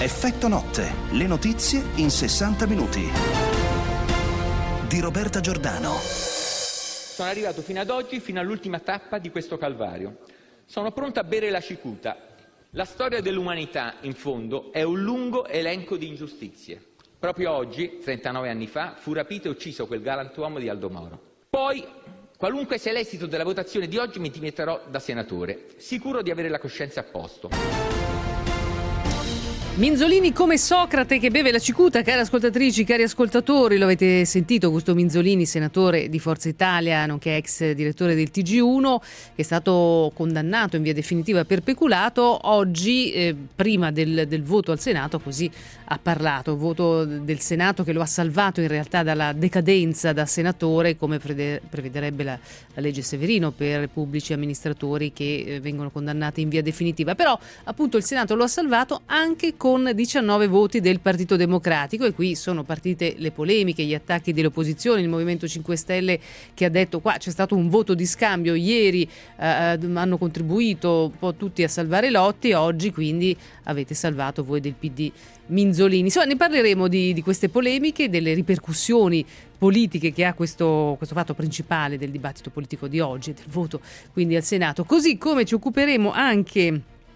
Effetto notte, le notizie in 60 minuti. Di Roberta Giordano. Sono arrivato fino ad oggi, fino all'ultima tappa di questo calvario. Sono pronto a bere la cicuta. La storia dell'umanità, in fondo, è un lungo elenco di ingiustizie. Proprio oggi, 39 anni fa, fu rapito e ucciso quel galantuomo di Aldo Moro. Poi, qualunque sia l'esito della votazione di oggi, mi dimetterò da senatore, sicuro di avere la coscienza a posto. Minzolini come Socrate che beve la cicuta, cari ascoltatrici, cari ascoltatori, lo avete sentito, Augusto Minzolini, senatore di Forza Italia, nonché ex direttore del TG1, che è stato condannato in via definitiva per peculato. Oggi, prima del voto al Senato, così ha parlato, voto del Senato che lo ha salvato in realtà dalla decadenza da senatore, come prevederebbe la legge Severino per pubblici amministratori che vengono condannati in via definitiva. Però appunto il Senato lo ha salvato anche con 19 voti del Partito Democratico, e qui sono partite le polemiche, gli attacchi delle opposizioni, il Movimento 5 Stelle che ha detto qua c'è stato un voto di scambio, ieri hanno contribuito un po' tutti a salvare Lotti, oggi quindi avete salvato voi del PD Minzolini. Insomma, ne parleremo di queste polemiche, delle ripercussioni politiche che ha questo fatto principale del dibattito politico di oggi, del voto quindi al Senato, così come ci occuperemo anche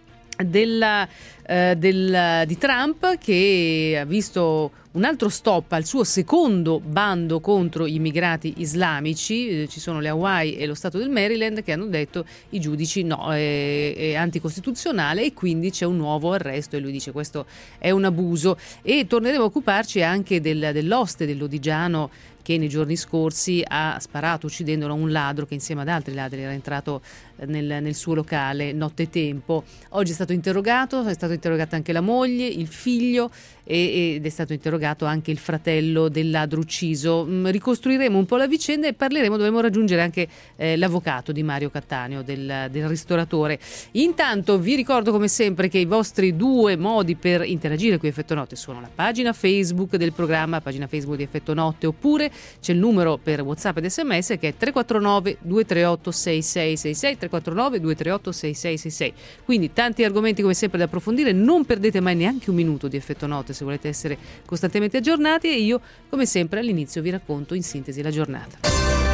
di Trump, che ha visto un altro stop al suo secondo bando contro gli immigrati islamici. Ci sono le Hawaii e lo Stato del Maryland che hanno detto i giudici no, è anticostituzionale, e quindi c'è un nuovo arresto, e lui dice questo è un abuso. E torneremo a occuparci anche dell'oste dell'Odigiano che nei giorni scorsi ha sparato uccidendolo a un ladro che insieme ad altri ladri era entrato nel suo locale nottetempo. Oggi è stata interrogata anche la moglie, il figlio, ed è stato interrogato anche il fratello del ladro ucciso. Ricostruiremo un po' la vicenda e dovremo raggiungere anche l'avvocato di Mario Cattaneo, del ristoratore. Intanto vi ricordo come sempre che i vostri due modi per interagire con Effetto Notte sono la pagina Facebook del programma, pagina Facebook di Effetto Notte, oppure c'è il numero per WhatsApp ed SMS che è 349 238 6666, 349 238 6666. Quindi tanti argomenti come sempre da approfondire, non perdete mai neanche un minuto di Effetto Notte se volete essere costantemente aggiornati, e io come sempre all'inizio vi racconto in sintesi la giornata.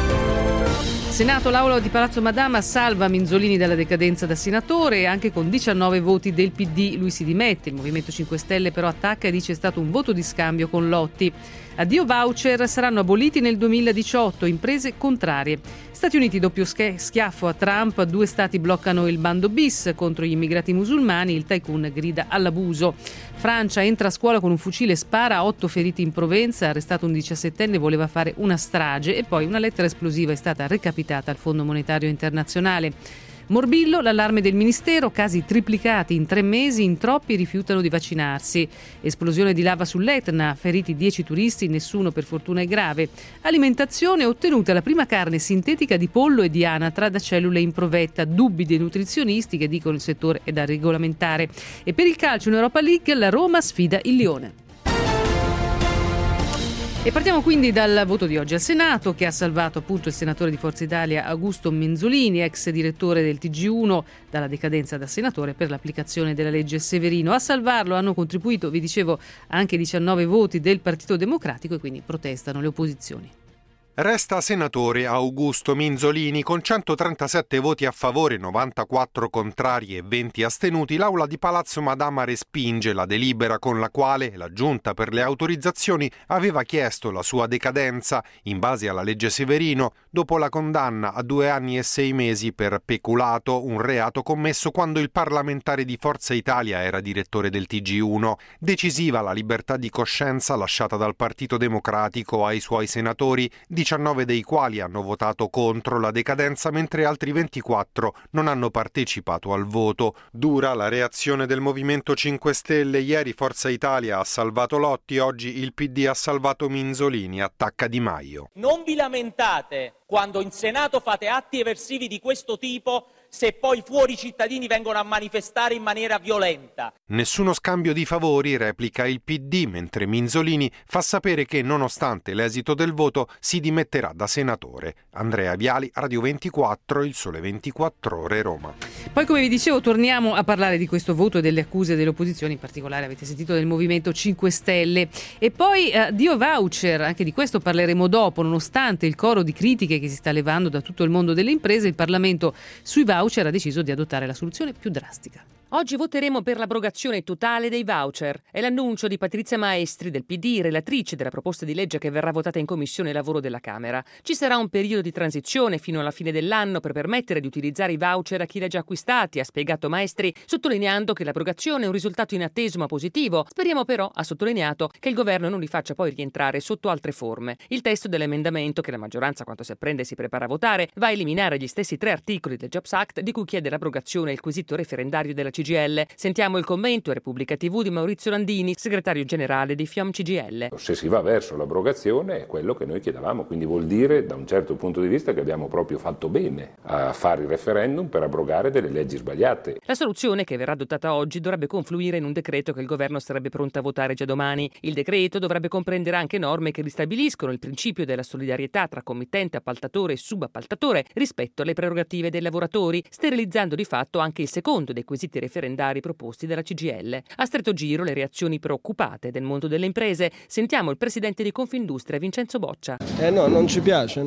Senato, l'Aula di Palazzo Madama salva Minzolini dalla decadenza da senatore, anche con 19 voti del PD lui si dimette. Il Movimento 5 Stelle però attacca e dice è stato un voto di scambio con Lotti. Addio voucher, saranno aboliti nel 2018, imprese contrarie. Stati Uniti, doppio schiaffo a Trump, 2 stati bloccano il bando bis contro gli immigrati musulmani, il tycoon grida all'abuso. Francia, entra a scuola con un fucile, spara, 8 feriti in Provenza, arrestato un 17enne, voleva fare una strage, e poi una lettera esplosiva è stata recapitata al Fondo Monetario Internazionale. Morbillo, l'allarme del Ministero, casi triplicati in 3 mesi, in troppi rifiutano di vaccinarsi. Esplosione di lava sull'Etna, feriti 10 turisti, nessuno per fortuna è grave. Alimentazione, ottenuta la prima carne sintetica di pollo e di anatra da cellule in provetta, dubbi dei nutrizionisti che dicono il settore è da regolamentare. E per il calcio in Europa League la Roma sfida il Lione. E partiamo quindi dal voto di oggi al Senato, che ha salvato appunto il senatore di Forza Italia Augusto Minzolini, ex direttore del TG1, dalla decadenza da senatore per l'applicazione della legge Severino. A salvarlo hanno contribuito, vi dicevo, anche 19 voti del Partito Democratico, e quindi protestano le opposizioni. Resta senatore Augusto Minzolini con 137 voti a favore, 94 contrari e 20 astenuti. L'Aula di Palazzo Madama respinge la delibera con la quale la Giunta per le autorizzazioni aveva chiesto la sua decadenza in base alla legge Severino dopo la condanna a 2 anni e 6 mesi per peculato, un reato commesso quando il parlamentare di Forza Italia era direttore del TG1. Decisiva la libertà di coscienza lasciata dal Partito Democratico ai suoi senatori, 19 dei quali hanno votato contro la decadenza, mentre altri 24 non hanno partecipato al voto. Dura la reazione del Movimento 5 Stelle. Ieri Forza Italia ha salvato Lotti, oggi il PD ha salvato Minzolini, attacca Di Maio. Non vi lamentate quando in Senato fate atti eversivi di questo tipo se poi fuori i cittadini vengono a manifestare in maniera violenta. Nessuno scambio di favori, replica il PD, mentre Minzolini fa sapere che nonostante l'esito del voto si dimetterà da senatore. Andrea Viali, Radio 24, Il Sole 24 Ore, Roma. Poi, come vi dicevo, torniamo a parlare di questo voto e delle accuse delle opposizioni, in particolare avete sentito del Movimento 5 Stelle. E poi Dio voucher, anche di questo parleremo dopo. Nonostante il coro di critiche che si sta levando da tutto il mondo delle imprese, il Parlamento sui voucher ha deciso di adottare la soluzione più drastica. Oggi voteremo per l'abrogazione totale dei voucher. È l'annuncio di Patrizia Maestri del PD, relatrice della proposta di legge che verrà votata in Commissione Lavoro della Camera. Ci sarà un periodo di transizione fino alla fine dell'anno per permettere di utilizzare i voucher a chi li ha già acquistati, ha spiegato Maestri, sottolineando che l'abrogazione è un risultato inatteso ma positivo. Speriamo però, ha sottolineato, che il governo non li faccia poi rientrare sotto altre forme. Il testo dell'emendamento, che la maggioranza, a quanto si apprende, si prepara a votare, va a eliminare gli stessi 3 articoli del Jobs Act di cui chiede l'abrogazione il quesito referendario della CGIL. Sentiamo il commento a Repubblica TV di Maurizio Landini, segretario generale di FIOM CGIL. Se si va verso l'abrogazione è quello che noi chiedevamo, quindi vuol dire da un certo punto di vista che abbiamo proprio fatto bene a fare il referendum per abrogare delle leggi sbagliate. La soluzione che verrà adottata oggi dovrebbe confluire in un decreto che il governo sarebbe pronto a votare già domani. Il decreto dovrebbe comprendere anche norme che ristabiliscono il principio della solidarietà tra committente, appaltatore e subappaltatore rispetto alle prerogative dei lavoratori, sterilizzando di fatto anche il secondo dei quesiti referendari proposti dalla CGIL. A stretto giro le reazioni preoccupate del mondo delle imprese. Sentiamo il presidente di Confindustria, Vincenzo Boccia. No, non ci piace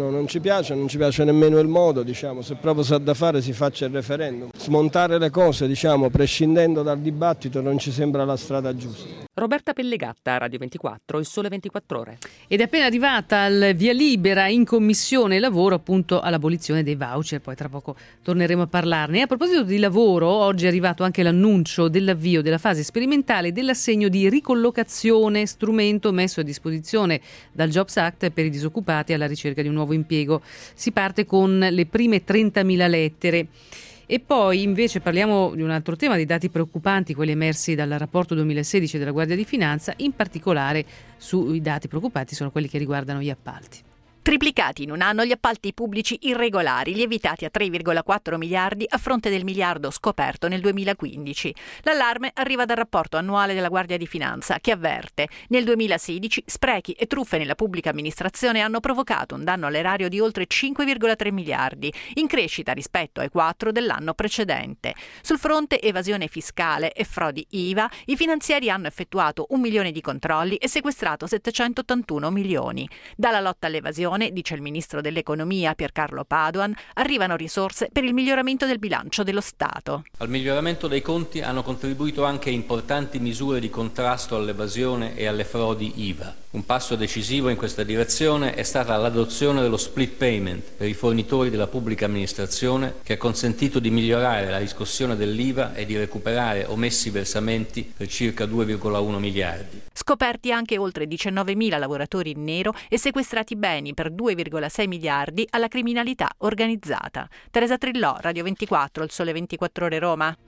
nemmeno il modo, se proprio sa da fare si faccia il referendum. Smontare le cose, prescindendo dal dibattito non ci sembra la strada giusta. Roberta Pellegatta, Radio 24, Il Sole 24 Ore. Ed è appena arrivata al via libera in Commissione Lavoro appunto all'abolizione dei voucher, poi tra poco torneremo a parlarne. E a proposito di lavoro, oggi è arrivato anche l'annuncio dell'avvio della fase sperimentale dell'assegno di ricollocazione, strumento messo a disposizione dal Jobs Act per i disoccupati alla ricerca di un nuovo impiego. Si parte con le prime 30.000 lettere. E poi invece parliamo di un altro tema, dei dati preoccupanti, quelli emersi dal rapporto 2016 della Guardia di Finanza, in particolare sui dati preoccupanti sono quelli che riguardano gli appalti. Triplicati in un anno gli appalti pubblici irregolari, lievitati a 3,4 miliardi a fronte del miliardo scoperto nel 2015. L'allarme arriva dal rapporto annuale della Guardia di Finanza, che avverte: nel 2016 sprechi e truffe nella pubblica amministrazione hanno provocato un danno all'erario di oltre 5,3 miliardi, in crescita rispetto ai 4 dell'anno precedente. Sul fronte evasione fiscale e frodi IVA, i finanzieri hanno effettuato 1 milione di controlli e sequestrato 781 milioni. Dalla lotta all'evasione, dice il ministro dell'economia Piercarlo Padoan, arrivano risorse per il miglioramento del bilancio dello Stato. Al miglioramento dei conti hanno contribuito anche importanti misure di contrasto all'evasione e alle frodi IVA. Un passo decisivo in questa direzione è stata l'adozione dello split payment per i fornitori della pubblica amministrazione, che ha consentito di migliorare la riscossione dell'IVA e di recuperare omessi versamenti per circa 2,1 miliardi. Scoperti anche oltre 19.000 lavoratori in nero e sequestrati beni per 2,6 miliardi alla criminalità organizzata. Teresa Trillò, Radio 24, Il Sole 24 Ore, Roma.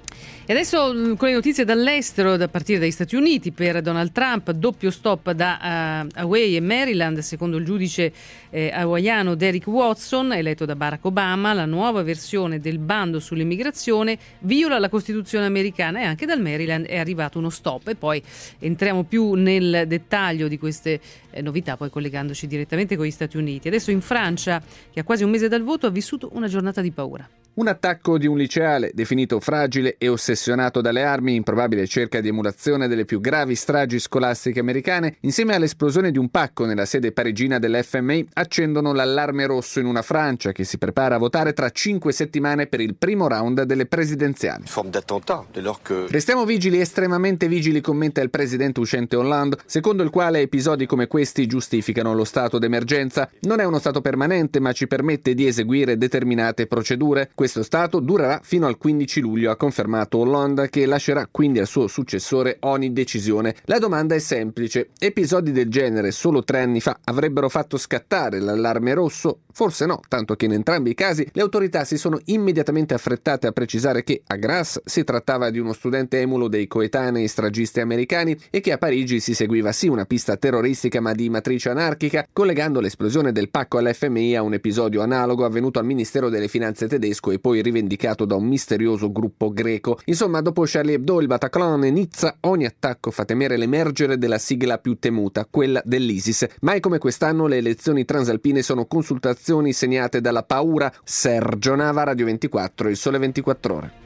E adesso con le notizie dall'estero, da partire dagli Stati Uniti. Per Donald Trump, doppio stop da Hawaii e Maryland. Secondo il giudice hawaiano Derek Watson, eletto da Barack Obama, la nuova versione del bando sull'immigrazione viola la Costituzione americana, e anche dal Maryland è arrivato uno stop. E poi entriamo più nel dettaglio di queste novità, poi collegandoci direttamente con gli Stati Uniti. Adesso in Francia, che ha quasi un mese dal voto, ha vissuto una giornata di paura. Un attacco di un liceale, definito fragile e ossessionato dalle armi, in probabile cerca di emulazione delle più gravi stragi scolastiche americane, insieme all'esplosione di un pacco nella sede parigina dell'FMI, accendono l'allarme rosso in una Francia che si prepara a votare tra 5 settimane per il primo round delle presidenziali. Restiamo vigili, estremamente vigili, commenta il presidente uscente Hollande, secondo il quale episodi come questi giustificano lo stato d'emergenza. Non è uno stato permanente, ma ci permette di eseguire determinate procedure. Questo stato durerà fino al 15 luglio, ha confermato Hollande, che lascerà quindi al suo successore ogni decisione. La domanda è semplice: episodi del genere solo 3 anni fa avrebbero fatto scattare l'allarme rosso? Forse no, tanto che in entrambi i casi le autorità si sono immediatamente affrettate a precisare che a Grasse si trattava di uno studente emulo dei coetanei stragisti americani e che a Parigi si seguiva sì una pista terroristica ma di matrice anarchica, collegando l'esplosione del pacco all'FMI a un episodio analogo avvenuto al Ministero delle Finanze tedesco e poi rivendicato da un misterioso gruppo greco. Insomma, dopo Charlie Hebdo, il Bataclan e Nizza, ogni attacco fa temere l'emergere della sigla più temuta, quella dell'ISIS. Mai come quest'anno le elezioni transalpine sono consultazioni segnate dalla paura. Sergio Nava, Radio 24, Il Sole 24 Ore.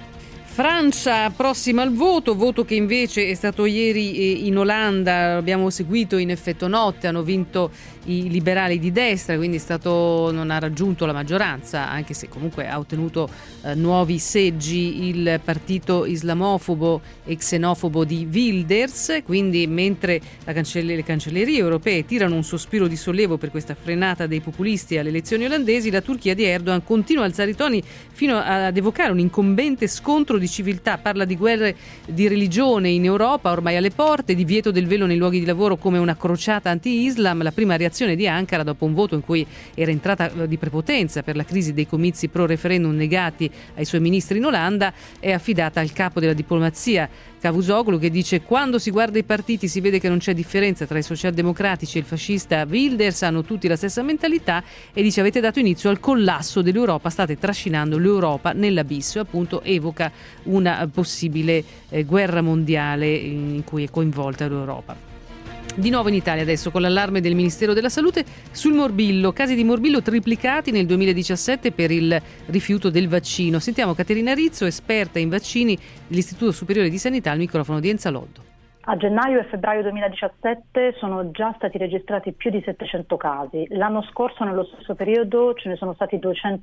Francia prossima al voto che invece è stato ieri in Olanda, abbiamo seguito in effetto notte, hanno vinto i liberali di destra, quindi non ha raggiunto la maggioranza, anche se comunque ha ottenuto nuovi seggi il partito islamofobo e xenofobo di Wilders. Quindi mentre le cancellerie europee tirano un sospiro di sollievo per questa frenata dei populisti alle elezioni olandesi, la Turchia di Erdogan continua a alzare i toni fino ad evocare un incombente scontro di civiltà. Parla di guerre di religione in Europa ormai alle porte, divieto del velo nei luoghi di lavoro come una crociata anti-Islam. La prima reazione di Ankara dopo un voto in cui era entrata di prepotenza per la crisi dei comizi pro-referendum negati ai suoi ministri in Olanda è affidata al capo della diplomazia Cavusoglu, che dice: quando si guarda i partiti si vede che non c'è differenza tra i socialdemocratici e il fascista Wilders, hanno tutti la stessa mentalità, e dice: avete dato inizio al collasso dell'Europa, state trascinando l'Europa nell'abisso, e appunto evoca una possibile guerra mondiale in cui è coinvolta l'Europa. Di nuovo in Italia adesso con l'allarme del Ministero della Salute sul morbillo, casi di morbillo triplicati nel 2017 per il rifiuto del vaccino. Sentiamo Caterina Rizzo, esperta in vaccini dell'Istituto Superiore di Sanità, al microfono di Enza Loddo. A gennaio e febbraio 2017 sono già stati registrati più di 700 casi. L'anno scorso nello stesso periodo ce ne sono stati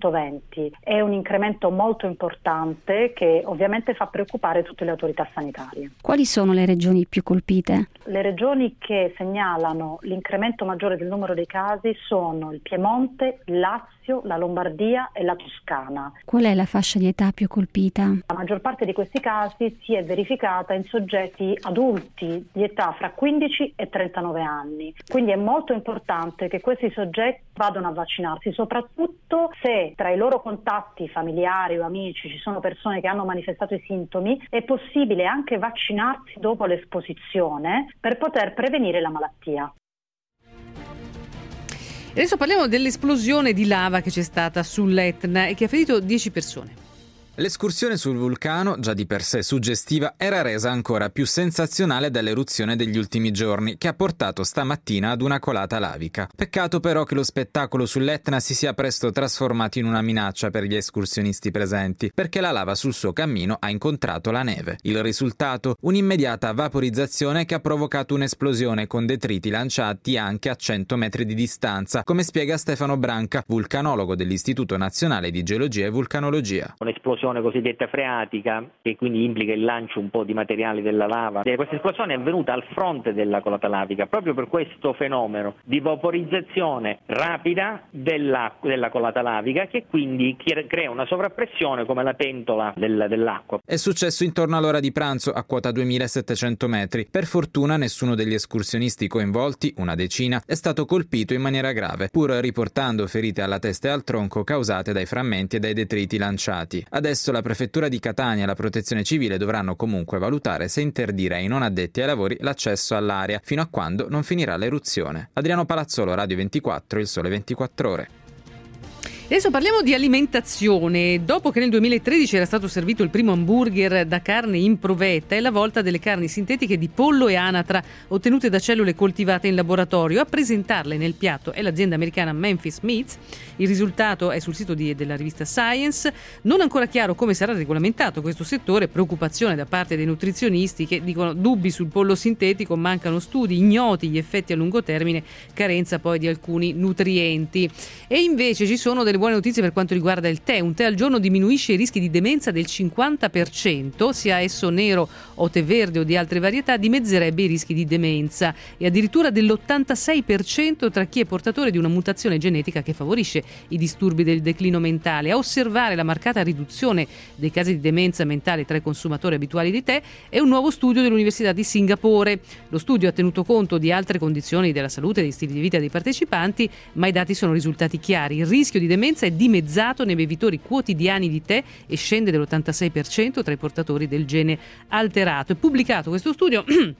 220. È un incremento molto importante che ovviamente fa preoccupare tutte le autorità sanitarie. Quali sono le regioni più colpite? Le regioni che segnalano l'incremento maggiore del numero dei casi sono il Piemonte, il Lazio, la Lombardia e la Toscana. Qual è la fascia di età più colpita? La maggior parte di questi casi si è verificata in soggetti adulti di età fra 15 e 39 anni. Quindi è molto importante che questi soggetti vadano a vaccinarsi, soprattutto se tra i loro contatti familiari o amici ci sono persone che hanno manifestato i sintomi. È possibile anche vaccinarsi dopo l'esposizione per poter prevenire la malattia. E adesso parliamo dell'esplosione di lava che c'è stata sull'Etna e che ha ferito 10 persone. L'escursione sul vulcano, già di per sé suggestiva, era resa ancora più sensazionale dall'eruzione degli ultimi giorni, che ha portato stamattina ad una colata lavica. Peccato però che lo spettacolo sull'Etna si sia presto trasformato in una minaccia per gli escursionisti presenti, perché la lava sul suo cammino ha incontrato la neve. Il risultato? Un'immediata vaporizzazione che ha provocato un'esplosione con detriti lanciati anche a 100 metri di distanza, come spiega Stefano Branca, vulcanologo dell'Istituto Nazionale di Geologia e Vulcanologia. Un'esplosione cosiddetta freatica, che quindi implica il lancio un po' di materiali della lava. Questa esplosione è avvenuta al fronte della colata lavica proprio per questo fenomeno di vaporizzazione rapida della colata lavica, che quindi crea una sovrappressione come la pentola dell'acqua. È successo intorno all'ora di pranzo a quota 2700 metri. Per fortuna nessuno degli escursionisti coinvolti, una decina, è stato colpito in maniera grave, pur riportando ferite alla testa e al tronco causate dai frammenti e dai detriti lanciati. Adesso la prefettura di Catania e la protezione civile dovranno comunque valutare se interdire ai non addetti ai lavori l'accesso all'area, fino a quando non finirà l'eruzione. Adriano Palazzolo, Radio 24, Il Sole 24 Ore. Adesso parliamo di alimentazione. Dopo che nel 2013 era stato servito il primo hamburger da carne in provetta, è la volta delle carni sintetiche di pollo e anatra ottenute da cellule coltivate in laboratorio. A presentarle nel piatto è l'azienda americana Memphis Meats. Il risultato è sul sito della rivista Science. Non ancora chiaro come sarà regolamentato questo settore, preoccupazione da parte dei nutrizionisti che dicono dubbi sul pollo sintetico, mancano studi, ignoti gli effetti a lungo termine, carenza poi di alcuni nutrienti. E invece ci sono delle buone notizie per quanto riguarda il tè. Un tè al giorno diminuisce i rischi di demenza del 50%, sia esso nero o tè verde o di altre varietà, dimezzerebbe i rischi di demenza, e addirittura dell'86% tra chi è portatore di una mutazione genetica che favorisce i disturbi del declino mentale. A osservare la marcata riduzione dei casi di demenza mentale tra i consumatori abituali di tè è un nuovo studio dell'Università di Singapore. Lo studio ha tenuto conto di altre condizioni della salute e dei stili di vita dei partecipanti, ma i dati sono risultati chiari. Il rischio di demenza è dimezzato nei bevitori quotidiani di tè e scende dell'86% tra i portatori del gene alterato. È pubblicato questo studio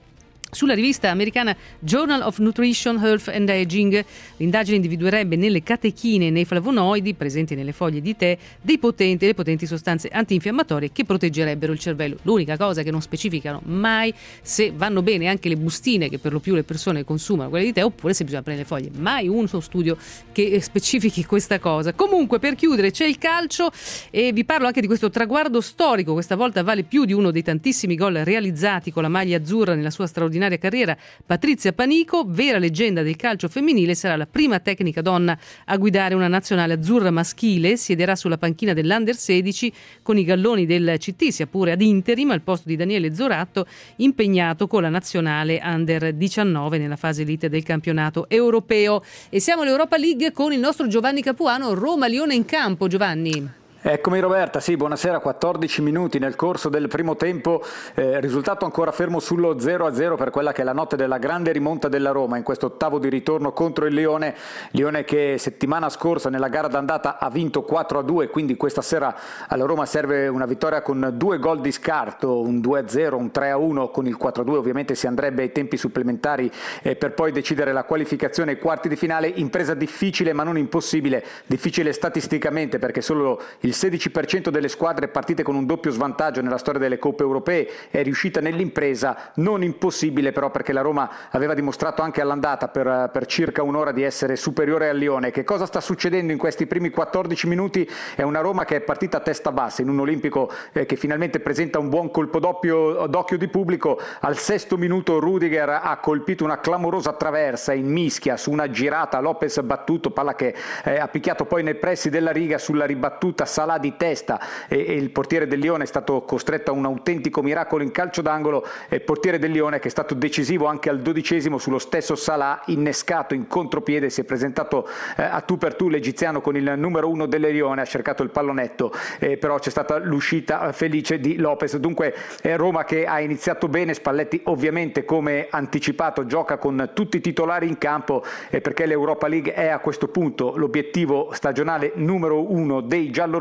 Sulla rivista americana Journal of Nutrition, Health and Aging, l'indagine individuerebbe nelle catechine e nei flavonoidi presenti nelle foglie di tè le potenti sostanze antinfiammatorie che proteggerebbero il cervello. L'unica cosa che non specificano mai se vanno bene anche le bustine che per lo più le persone consumano, quelle di tè, oppure se bisogna prendere le foglie. Mai un suo studio che specifichi questa cosa. Comunque, per chiudere, c'è il calcio e vi parlo anche di questo traguardo storico. Questa volta vale più di uno dei tantissimi gol realizzati con la maglia azzurra nella sua straordinaria carriera. Patrizia Panico, vera leggenda del calcio femminile, sarà la prima tecnica donna a guidare una nazionale azzurra maschile. Siederà sulla panchina dell'Under 16 con i galloni del CT, sia pure ad interim, al posto di Daniele Zoratto, impegnato con la nazionale Under 19 nella fase elite del campionato europeo. E siamo all'Europa League con il nostro Giovanni Capuano. Roma-Lione in campo. Giovanni. Eccomi Roberta, sì, buonasera. 14 minuti nel corso del primo tempo, risultato ancora fermo sullo 0-0 per quella che è la notte della grande rimonta della Roma in questo ottavo di ritorno contro il Lione che settimana scorsa nella gara d'andata ha vinto 4-2, quindi questa sera alla Roma serve una vittoria con 2 gol di scarto, un 2-0, un 3-1, con il 4-2 ovviamente si andrebbe ai tempi supplementari per poi decidere la qualificazione ai quarti di finale. Impresa difficile ma non impossibile, difficile statisticamente perché solo il 16% delle squadre partite con un doppio svantaggio nella storia delle coppe europee è riuscita nell'impresa, non impossibile però perché la Roma aveva dimostrato anche all'andata per circa un'ora di essere superiore al Lione. Che cosa sta succedendo in questi primi 14 minuti? È una Roma che è partita a testa bassa in un Olimpico che finalmente presenta un buon colpo d'occhio di pubblico. Al 6° minuto Rudiger ha colpito una clamorosa traversa in mischia su una girata, Lopez battuto, palla che ha picchiato poi nei pressi della riga, sulla ribattuta Salah di testa e il portiere del Lione è stato costretto a un autentico miracolo in calcio d'angolo. Il portiere del Lione che è stato decisivo anche al 12° sullo stesso Salah, innescato in contropiede, si è presentato a tu per tu l'egiziano con il numero 1 del Lione, ha cercato il pallonetto, però c'è stata l'uscita felice di Lopez. Dunque Roma che ha iniziato bene, Spalletti ovviamente come anticipato gioca con tutti i titolari in campo perché l'Europa League è a questo punto l'obiettivo stagionale numero 1 dei giallorossi.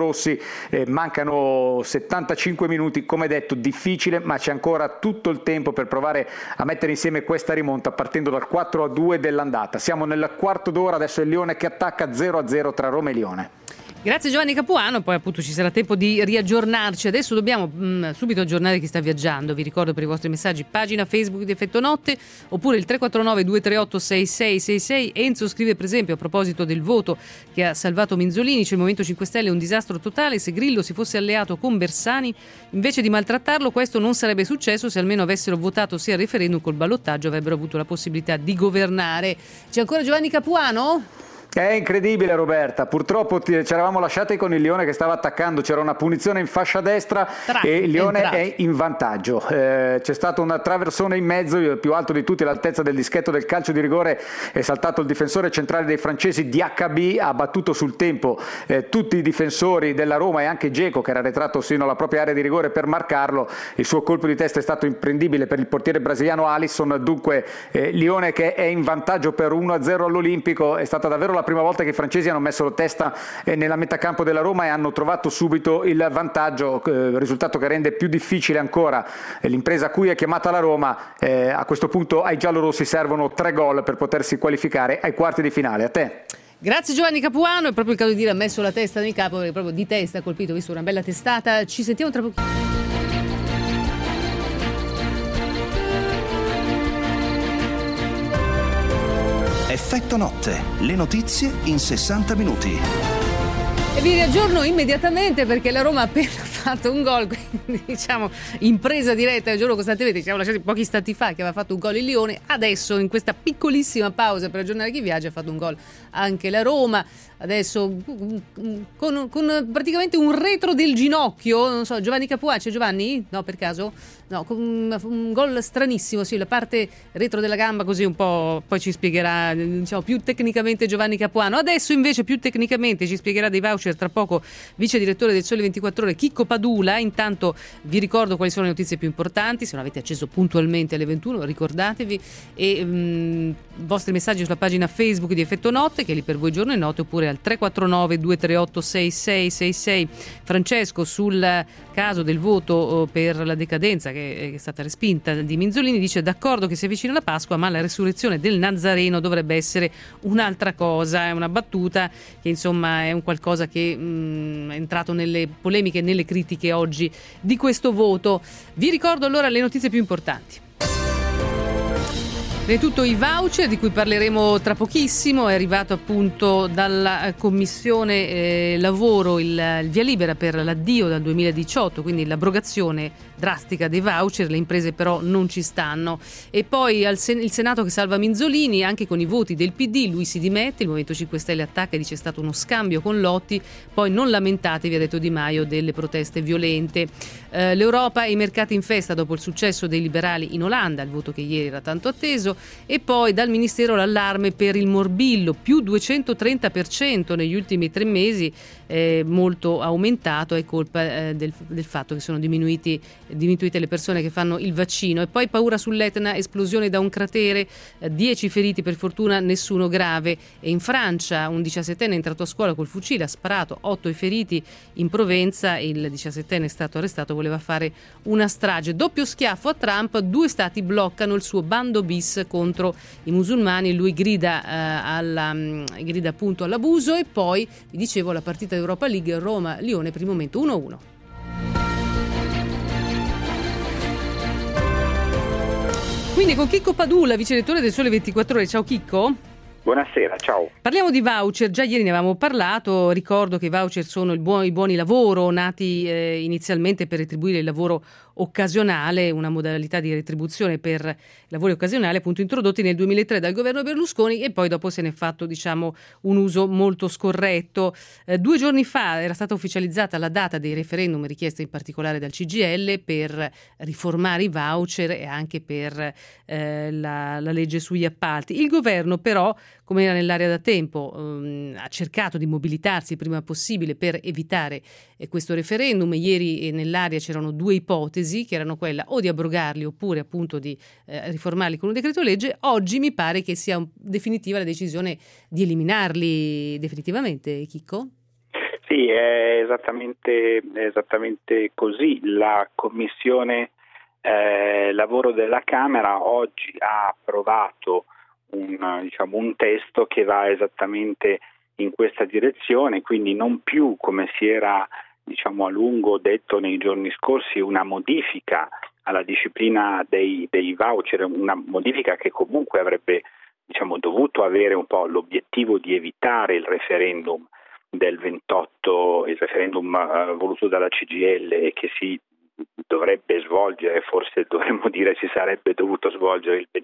Mancano 75 minuti, come detto difficile, ma c'è ancora tutto il tempo per provare a mettere insieme questa rimonta partendo dal 4-2 dell'andata. Siamo nel quarto d'ora, adesso è il Lione che attacca 0-0 tra Roma e Lione. Grazie Giovanni Capuano, poi appunto ci sarà tempo di riaggiornarci. Adesso dobbiamo subito aggiornare chi sta viaggiando. Vi ricordo per i vostri messaggi pagina Facebook di Effetto Notte oppure il 349 238 6666. Enzo scrive per esempio a proposito del voto che ha salvato Minzolini: c'è il Movimento 5 Stelle è un disastro totale, se Grillo si fosse alleato con Bersani invece di maltrattarlo questo non sarebbe successo, se almeno avessero votato sì al referendum col ballottaggio avrebbero avuto la possibilità di governare. C'è ancora Giovanni Capuano? È incredibile Roberta, purtroppo ci eravamo lasciati con il Lione che stava attaccando, c'era una punizione in fascia destra e il Lione è in vantaggio. C'è stato un traversone in mezzo, il più alto di tutti all'altezza del dischetto del calcio di rigore, è saltato il difensore centrale dei francesi DHB, ha battuto sul tempo tutti i difensori della Roma e anche Dzeko che era arretrato sino alla propria area di rigore per marcarlo. Il suo colpo di testa è stato imprendibile per il portiere brasiliano Alisson. Dunque Lione che è in vantaggio per 1-0 all'Olimpico. È stata davvero la prima volta che i francesi hanno messo la testa nella metacampo della Roma e hanno trovato subito il vantaggio, risultato che rende più difficile ancora l'impresa a cui è chiamata la Roma. A questo punto ai giallorossi servono 3 gol per potersi qualificare ai quarti di finale. A te. Grazie Giovanni Capuano, è proprio il caso di dire ha messo la testa nel capo perché proprio di testa ha colpito, visto una bella testata. Ci sentiamo tra pochino. Effetto Notte, le notizie in 60 minuti. E vi riaggiorno immediatamente perché la Roma ha appena fatto un gol, quindi diciamo in presa diretta, aggiorno costantemente, ci siamo lasciati pochi istanti fa che aveva fatto un gol il Lione, adesso in questa piccolissima pausa per aggiornare chi viaggia ha fatto un gol anche la Roma, adesso con praticamente un retro del ginocchio, non so, Giovanni Capuano, c'è Giovanni? No, per caso? No, con un gol stranissimo, sì, la parte retro della gamba così un po', poi ci spiegherà diciamo più tecnicamente Giovanni Capuano. Adesso invece più tecnicamente ci spiegherà dei voucher tra poco vice direttore del Sole 24 Ore Chicco Padovani, Padula. Intanto vi ricordo quali sono le notizie più importanti, se non avete acceso puntualmente alle 21 ricordatevi, e vostri messaggi sulla pagina Facebook di Effetto Notte, che è lì per voi giorno e notte, oppure al 349 238 6666. Francesco, sul caso del voto per la decadenza che è stata respinta di Minzolini, dice: d'accordo che si avvicina la Pasqua, ma la resurrezione del Nazareno dovrebbe essere un'altra cosa. È una battuta che insomma è un qualcosa che è entrato nelle polemiche e nelle critiche oggi di questo voto. Vi ricordo allora le notizie più importanti. È tutto i voucher di cui parleremo tra pochissimo. È arrivato appunto dalla Commissione Lavoro il via libera per l'addio dal 2018, quindi l'abrogazione drastica dei voucher. Le imprese però non ci stanno. E poi il Senato che salva Minzolini, anche con i voti del PD. Lui si dimette, il Movimento 5 Stelle attacca e dice è stato uno scambio con Lotti. Poi non lamentatevi, ha detto Di Maio, delle proteste violente. L'Europa e i mercati in festa dopo il successo dei liberali in Olanda, il voto che ieri era tanto atteso. E poi dal Ministero l'allarme per il morbillo, più 230% negli ultimi 3 mesi, molto aumentato, è colpa del fatto che sono diminuite le persone che fanno il vaccino. E poi paura sull'Etna, esplosione da un cratere, 10 feriti, per fortuna nessuno grave. E in Francia un 17enne è entrato a scuola col fucile, ha sparato, 8 i feriti in Provenza, il 17enne è stato arrestato, voleva fare una strage. Doppio schiaffo a Trump, 2 stati bloccano il suo bando bis contro i musulmani, lui grida appunto all'abuso. E poi vi dicevo la partita di Europa League, Roma-Lione, per il momento 1-1. Quindi con Chicco Padula, vice direttore del Sole 24 Ore. Ciao Chicco. Buonasera, ciao. Parliamo di voucher, già ieri ne avevamo parlato. Ricordo che i voucher sono i buoni lavoro, nati inizialmente per retribuire il lavoro occasionale, una modalità di retribuzione per lavori occasionali appunto introdotti nel 2003 dal governo Berlusconi, e poi dopo se ne è fatto un uso molto scorretto. 2 giorni fa era stata ufficializzata la data dei referendum richiesti in particolare dal CGIL per riformare i voucher e anche per la legge sugli appalti. Il governo però, come era nell'aria da tempo, ha cercato di mobilitarsi il prima possibile per evitare questo referendum. Ieri nell'aria c'erano 2 ipotesi, che erano quella o di abrogarli oppure appunto di riformarli con un decreto legge. Oggi mi pare che sia definitiva la decisione di eliminarli definitivamente, Chicco? Sì, è esattamente così. La Commissione Lavoro della Camera oggi ha approvato un testo che va esattamente in questa direzione, quindi non più, come si era a lungo detto nei giorni scorsi, una modifica alla disciplina dei voucher, una modifica che comunque avrebbe dovuto avere un po' l'obiettivo di evitare il referendum del 28, il referendum voluto dalla CGIL e che si dovrebbe svolgere, forse dovremmo dire si sarebbe dovuto svolgere il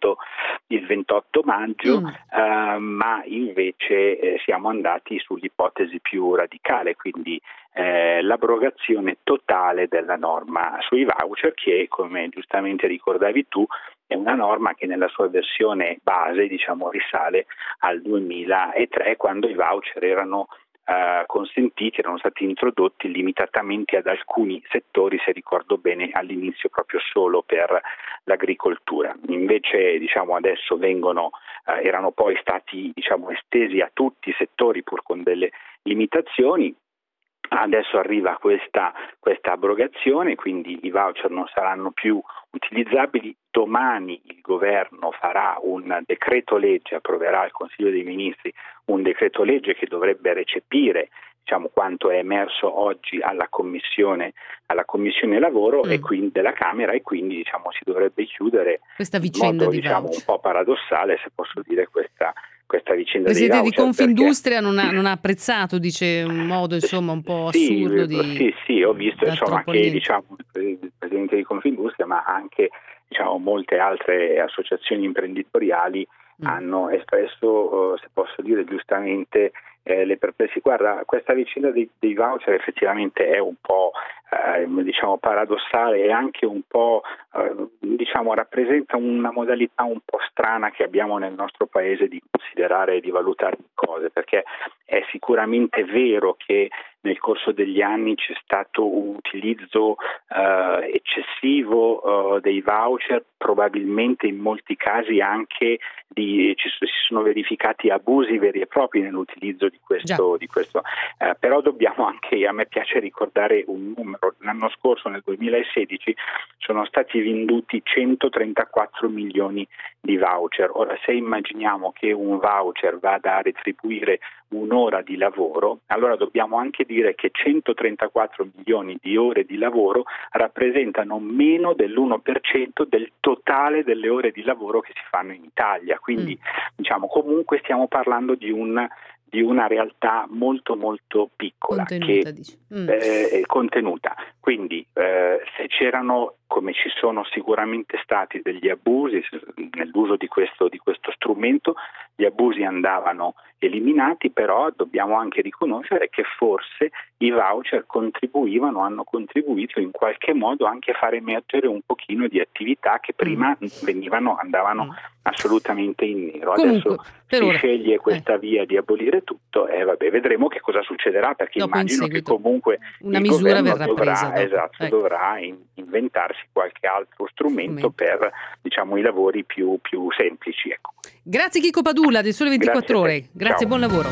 28 maggio, ma invece siamo andati sull'ipotesi più radicale, quindi l'abrogazione totale della norma sui voucher, che, come giustamente ricordavi tu, è una norma che nella sua versione base risale al 2003, quando i voucher erano consentiti, erano stati introdotti limitatamente ad alcuni settori, se ricordo bene all'inizio proprio solo per l'agricoltura. Invece adesso erano poi stati estesi a tutti i settori pur con delle limitazioni. Adesso arriva questa abrogazione, quindi i voucher non saranno più utilizzabili. Domani il governo farà un decreto legge, approverà al Consiglio dei Ministri un decreto legge che dovrebbe recepire quanto è emerso oggi alla Commissione Lavoro e quindi della Camera, e quindi si dovrebbre chiudere questa vicenda in modo un po' paradossale, se posso dire, questa vicenda dei voucher. Il Presidente di Confindustria perché non ha apprezzato, dice un modo un po' assurdo sì, ho visto che il Presidente di Confindustria, ma anche molte altre associazioni imprenditoriali hanno espresso, se posso dire giustamente, le perplessità. Guarda, questa vicenda dei voucher effettivamente è un po' paradossale e anche un po' rappresenta una modalità un po' strana che abbiamo nel nostro paese di considerare e di valutare cose, perché È sicuramente vero che nel corso degli anni c'è stato un utilizzo eccessivo dei voucher, probabilmente in molti casi anche si sono verificati abusi veri e propri nell'utilizzo di questo. Però dobbiamo anche, a me piace ricordare un numero: l'anno scorso, nel 2016, sono stati venduti 134 milioni di voucher. Ora, se immaginiamo che un voucher vada a retribuire un'ora di lavoro, allora dobbiamo anche dire che 134 milioni di ore di lavoro rappresentano meno dell'1% del totale delle ore di lavoro che si fanno in Italia. Quindi comunque stiamo parlando di una realtà molto molto piccola, contenuta. Quindi se c'erano, come ci sono sicuramente stati, degli abusi nell'uso di questo strumento, gli abusi andavano eliminati, però dobbiamo anche riconoscere che forse i voucher hanno contribuito in qualche modo anche a far emergere un pochino di attività che prima andavano assolutamente in nero. Adesso si sceglie questa via di abolire tutto e vedremo che cosa succederà, perché immagino che comunque una il misura governo verrà presa. dovrà inventarsi qualche altro strumento per i lavori più semplici. Ecco. Grazie Chico Padula del Sole 24 Ore. Grazie, buon lavoro.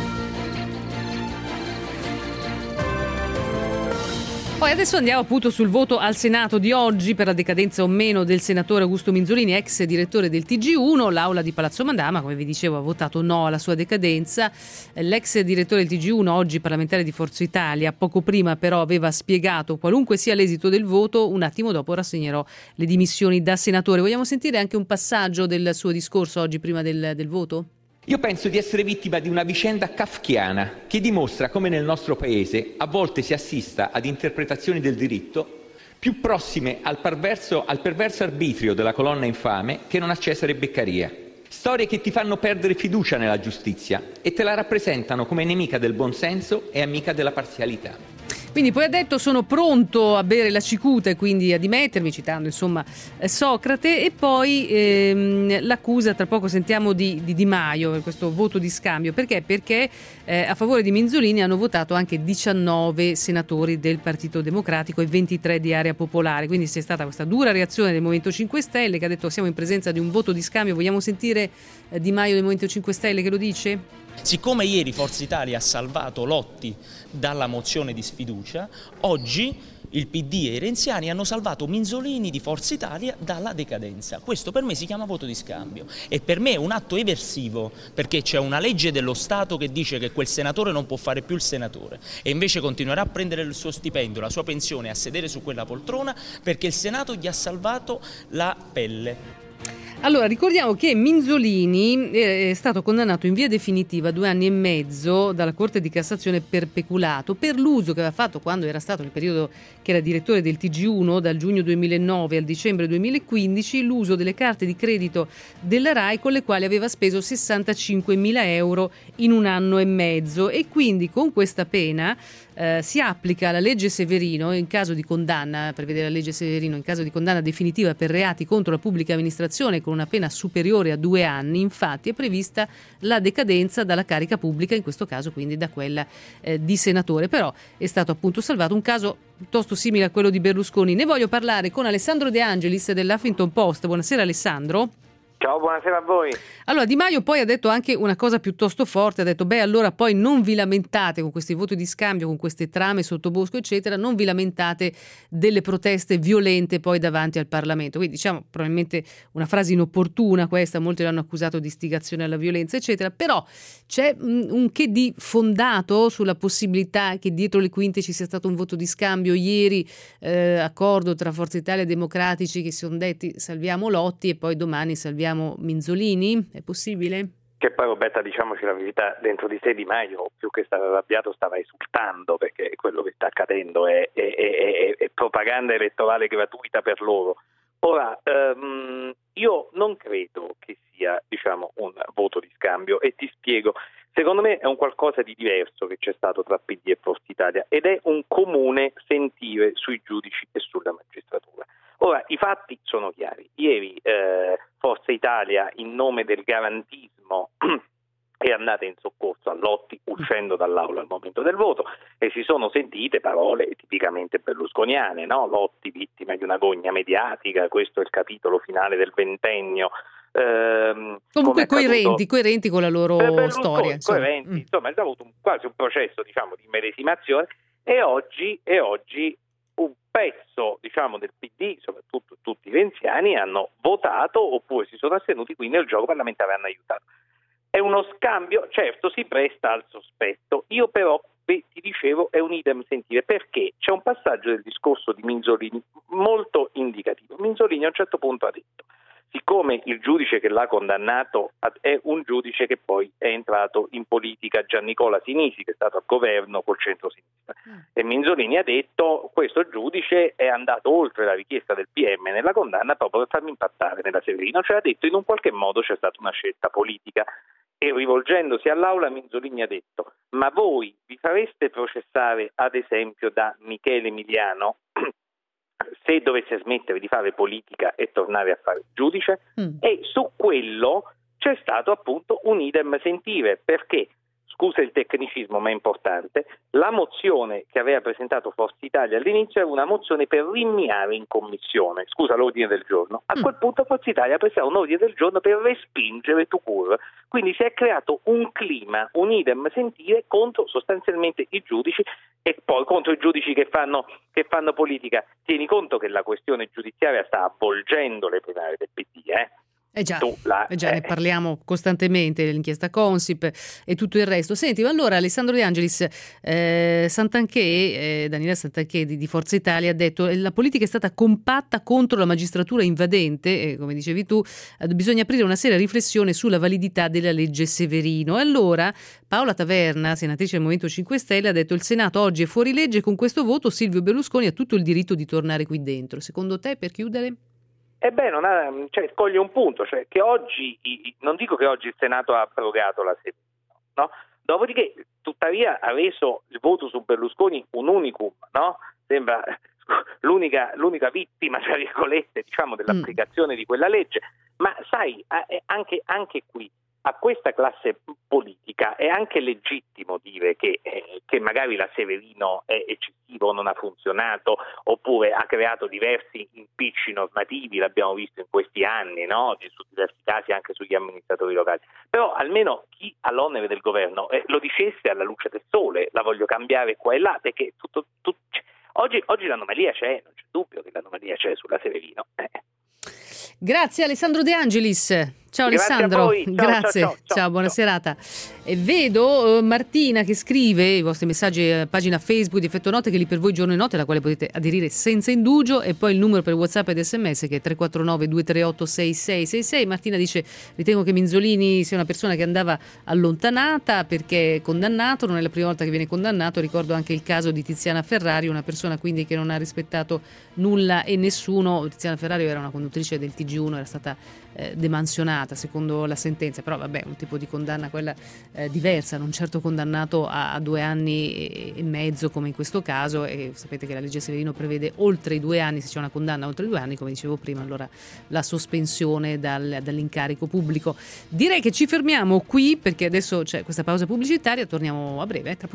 Poi adesso andiamo appunto sul voto al Senato di oggi per la decadenza o meno del senatore Augusto Minzolini, ex direttore del TG1. L'Aula di Palazzo Madama, come vi dicevo, ha votato no alla sua decadenza. L'ex direttore del TG1, oggi parlamentare di Forza Italia, poco prima però aveva spiegato, qualunque sia l'esito del voto, un attimo dopo rassegnerò le dimissioni da senatore. Vogliamo sentire anche un passaggio del suo discorso oggi prima del voto? Io penso di essere vittima di una vicenda kafkiana che dimostra come nel nostro paese a volte si assista ad interpretazioni del diritto più prossime al perverso arbitrio della colonna infame che non a Cesare Beccaria. Storie che ti fanno perdere fiducia nella giustizia e te la rappresentano come nemica del buonsenso e amica della parzialità. Quindi poi ha detto: sono pronto a bere la cicuta e quindi a dimettermi, citando insomma Socrate. E poi l'accusa, tra poco sentiamo, di Di Maio per questo voto di scambio. Perché? Perché a favore di Minzolini hanno votato anche 19 senatori del Partito Democratico e 23 di Area Popolare. Quindi c'è stata questa dura reazione del Movimento 5 Stelle che ha detto: siamo in presenza di un voto di scambio. Vogliamo sentire Di Maio del Movimento 5 Stelle che lo dice? Siccome ieri Forza Italia ha salvato Lotti dalla mozione di sfiducia, oggi il PD e i renziani hanno salvato Minzolini di Forza Italia dalla decadenza. Questo per me si chiama voto di scambio e per me è un atto eversivo, perché c'è una legge dello Stato che dice che quel senatore non può fare più il senatore e invece continuerà a prendere il suo stipendio, la sua pensione, a sedere su quella poltrona perché il Senato gli ha salvato la pelle. Allora, ricordiamo che Minzolini è stato condannato in via definitiva a 2 anni e mezzo dalla Corte di Cassazione per peculato, per l'uso che aveva fatto quando era stato nel periodo che era direttore del TG1, dal giugno 2009 al dicembre 2015, l'uso delle carte di credito della RAI con le quali aveva speso 65.000 euro in 1 anno e mezzo, e quindi con questa pena si applica la legge Severino in caso di condanna, prevede la legge Severino in caso di condanna definitiva per reati contro la pubblica amministrazione con una pena superiore a 2 anni. Infatti è prevista la decadenza dalla carica pubblica, in questo caso quindi da quella di senatore. Però è stato appunto salvato un caso piuttosto simile a quello di Berlusconi. Ne voglio parlare con Alessandro De Angelis dell'Huffington Post. Buonasera Alessandro. Ciao, buonasera a voi. Allora, Di Maio poi ha detto anche una cosa piuttosto forte, ha detto: allora poi non vi lamentate con questi voti di scambio, con queste trame sottobosco eccetera, non vi lamentate delle proteste violente poi davanti al Parlamento. Quindi diciamo probabilmente una frase inopportuna questa, molti l'hanno accusato di istigazione alla violenza eccetera, però c'è un che di fondato sulla possibilità che dietro le quinte ci sia stato un voto di scambio ieri, accordo tra Forza Italia e Democratici che si sono detti salviamo Lotti e poi domani salviamo Minzolini? È possibile? Che poi Roberta, diciamoci la verità, dentro di sé Di Maio più che stava arrabbiato stava esultando, perché quello che sta accadendo è propaganda elettorale gratuita per loro. Ora, io non credo che sia un voto di scambio e ti spiego. Secondo me è un qualcosa di diverso che c'è stato tra PD e Forza Italia ed è un comune sentire sui giudici e sulla magistratura. Ora, i fatti sono chiari. Ieri Forza Italia, in nome del garantismo è andata in soccorso a Lotti uscendo dall'aula al momento del voto e si sono sentite parole tipicamente berlusconiane, no? Lotti vittima di una gogna mediatica, questo è il capitolo finale del ventennio. Comunque coerenti con la loro storia. Coerenti, insomma, è avuto quasi un processo, diciamo, di medesimazione e oggi un pezzo, diciamo, del PD, soprattutto tutti i renziani, hanno votato oppure si sono astenuti, quindi nel gioco parlamentare hanno aiutato. È uno scambio, certo si presta al sospetto, io però ti dicevo è un idem sentire, perché c'è un passaggio del discorso di Minzolini molto indicativo. Minzolini a un certo punto ha detto: siccome il giudice che l'ha condannato è un giudice che poi è entrato in politica, Giannicola Sinisi, che è stato al governo col centro-sinistra, e Minzolini ha detto: questo giudice è andato oltre la richiesta del PM nella condanna proprio per farmi impattare nella Severino, cioè ha detto in un qualche modo c'è stata una scelta politica. E rivolgendosi all'aula Minzolini ha detto: ma voi vi fareste processare ad esempio da Michele Emiliano se dovesse smettere di fare politica e tornare a fare giudice? E su quello c'è stato appunto un idem sentire, perché, scusa il tecnicismo ma è importante, la mozione che aveva presentato Forza Italia all'inizio era una mozione per rinviare in commissione, scusa, l'ordine del giorno. A quel punto Forza Italia ha presentato un ordine del giorno per respingere tout court. Quindi si è creato un clima, un idem sentire contro sostanzialmente i giudici e poi contro i giudici che fanno politica. Tieni conto che la questione giudiziaria sta avvolgendo le plenarie del PD, ne parliamo costantemente, l'inchiesta Consip e tutto il resto. Senti, ma allora Alessandro De Angelis, Daniela Santanchè di Forza Italia ha detto: la politica è stata compatta contro la magistratura invadente, come dicevi tu, bisogna aprire una seria riflessione sulla validità della legge Severino. E allora Paola Taverna, senatrice del Movimento 5 Stelle, ha detto: il Senato oggi è fuori legge e con questo voto Silvio Berlusconi ha tutto il diritto di tornare qui dentro. Secondo te, per chiudere? Coglie un punto, cioè che oggi, non dico che oggi il Senato ha abrogato la Severino, no? Dopodiché, tuttavia, ha reso il voto su Berlusconi un unicum, no? Sembra l'unica vittima, tra virgolette, diciamo, dell'applicazione di quella legge. Ma sai, anche qui, a questa classe politica è anche legittimo dire che magari la Severino è eccessivo, non ha funzionato, oppure ha creato diversi impicci normativi, l'abbiamo visto in questi anni, no? Su diversi casi anche sugli amministratori locali. Però almeno chi ha l'onere del governo lo dicesse alla luce del sole: la voglio cambiare qua e là, perché oggi l'anomalia c'è, non c'è dubbio che l'anomalia c'è sulla Severino. Grazie Alessandro De Angelis. Ciao Alessandro, grazie. Ciao, buona serata. E vedo Martina che scrive i vostri messaggi a pagina Facebook di Effetto Note, che lì per voi giorno e notte, alla quale potete aderire senza indugio, e poi il numero per WhatsApp ed SMS che è 349 238 6666. Martina dice: ritengo che Minzolini sia una persona che andava allontanata perché è condannato, non è la prima volta che viene condannato. Ricordo anche il caso di Tiziana Ferrari, una persona quindi che non ha rispettato nulla e nessuno. Tiziana Ferrari era una conduttrice del TG1, era stata demansionata secondo la sentenza, però vabbè, un tipo di condanna quella diversa, non certo condannato a 2 anni e mezzo come in questo caso, e sapete che la legge Severino prevede oltre i 2 anni, se c'è una condanna oltre i 2 anni, come dicevo prima, allora la sospensione dall'incarico pubblico. Direi che ci fermiamo qui perché adesso c'è questa pausa pubblicitaria, torniamo a breve, tra poco.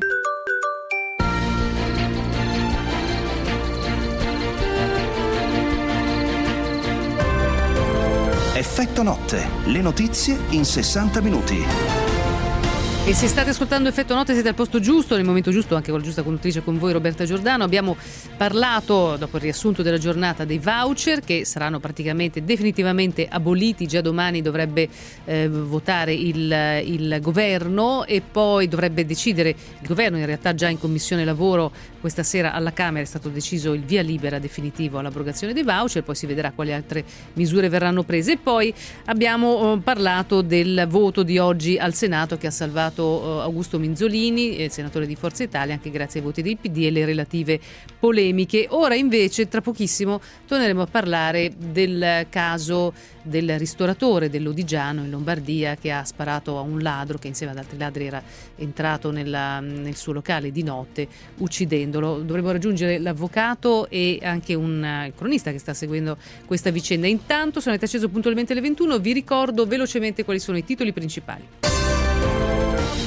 Effetto Notte, le notizie in 60 minuti. E se state ascoltando Effetto Notte siete al posto giusto, nel momento giusto, anche con la giusta conduttrice, con voi Roberta Giordano. Abbiamo parlato, dopo il riassunto della giornata, dei voucher che saranno praticamente definitivamente aboliti. Già domani dovrebbe votare il governo e poi dovrebbe decidere il governo, in realtà già in Commissione Lavoro questa sera alla Camera è stato deciso il via libera definitivo all'abrogazione dei voucher, poi si vedrà quali altre misure verranno prese. E poi abbiamo parlato del voto di oggi al Senato che ha salvato Augusto Minzolini, senatore di Forza Italia, anche grazie ai voti del PD e le relative polemiche. Ora invece tra pochissimo torneremo a parlare del caso del ristoratore dell'Odigiano in Lombardia che ha sparato a un ladro che insieme ad altri ladri era entrato nel suo locale di notte uccidendolo. Dovremo raggiungere l'avvocato e anche un cronista che sta seguendo questa vicenda. Intanto sono acceso puntualmente alle 21, vi ricordo velocemente quali sono i titoli principali.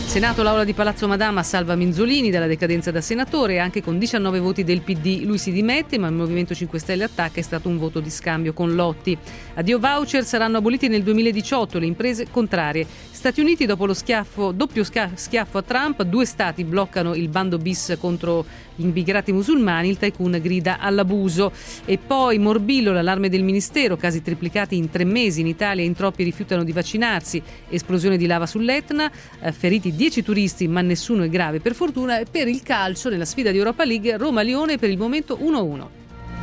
Senato, l'Aula di Palazzo Madama salva Minzolini dalla decadenza da senatore, anche con 19 voti del PD. Lui si dimette, ma il Movimento 5 Stelle attacca, è stato un voto di scambio con Lotti. Addio voucher, saranno aboliti nel 2018, le imprese contrarie. Stati Uniti, dopo lo doppio schiaffo a Trump, 2 stati bloccano il bando bis contro gli immigrati musulmani, il tycoon grida all'abuso. E poi Morbillo, l'allarme del Ministero, casi triplicati in 3 mesi in Italia, in troppi rifiutano di vaccinarsi, esplosione di lava sull'Etna, feriti 10 turisti ma nessuno è grave per fortuna. E per il calcio, nella sfida di Europa League, Roma-Lione per il momento 1-1.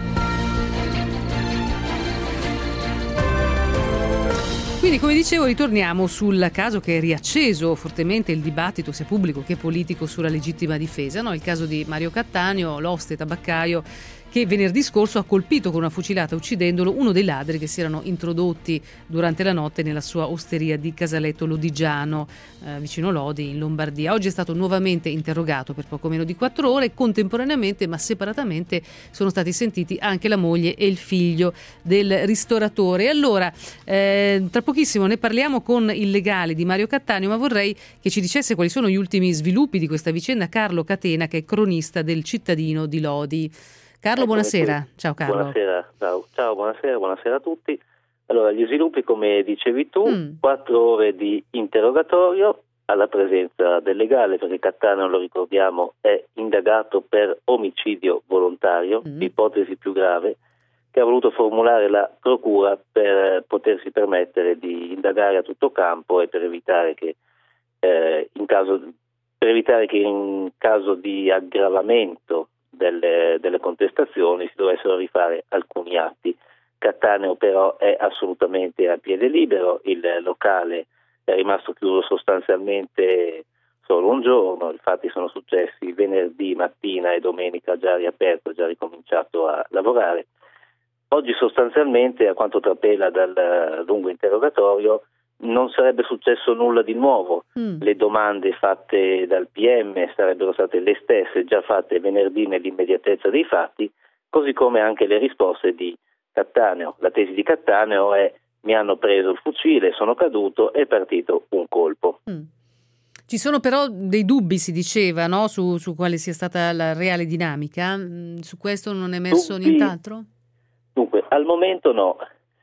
Quindi, come dicevo, ritorniamo sul caso che è riacceso fortemente il dibattito sia pubblico che politico sulla legittima difesa, no? Il caso di Mario Cattaneo, l'oste tabaccaio che venerdì scorso ha colpito con una fucilata, uccidendolo, uno dei ladri che si erano introdotti durante la notte nella sua osteria di Casaletto Lodigiano, vicino Lodi, in Lombardia. Oggi è stato nuovamente interrogato per poco meno di 4 ore, contemporaneamente ma separatamente sono stati sentiti anche la moglie e il figlio del ristoratore. E allora, tra pochissimo ne parliamo con il legale di Mario Cattaneo, ma vorrei che ci dicesse quali sono gli ultimi sviluppi di questa vicenda Carlo Catena, che è cronista del Cittadino di Lodi. Carlo, buonasera. Ciao Carlo. Buonasera, ciao, buonasera a tutti. Allora, gli sviluppi, come dicevi tu, 4 ore di interrogatorio alla presenza del legale, perché Cattaneo, lo ricordiamo, è indagato per omicidio volontario, l'ipotesi più grave, che ha voluto formulare la procura per potersi permettere di indagare a tutto campo e per evitare che in caso di aggravamento delle contestazioni si dovessero rifare alcuni atti. Cattaneo però è assolutamente a piede libero, il locale è rimasto chiuso sostanzialmente solo un giorno, infatti sono successi venerdì mattina e domenica già riaperto, già ricominciato a lavorare. Oggi sostanzialmente, a quanto trapela dal lungo interrogatorio, non sarebbe successo nulla di nuovo. Le domande fatte dal PM sarebbero state le stesse già fatte venerdì nell'immediatezza dei fatti, così come anche le risposte di Cattaneo. La tesi di Cattaneo è: mi hanno preso il fucile, sono caduto, è partito un colpo. Ci sono però dei dubbi, si diceva, no? su quale sia stata la reale dinamica. Su questo non è emerso nient'altro? Dunque, al momento no.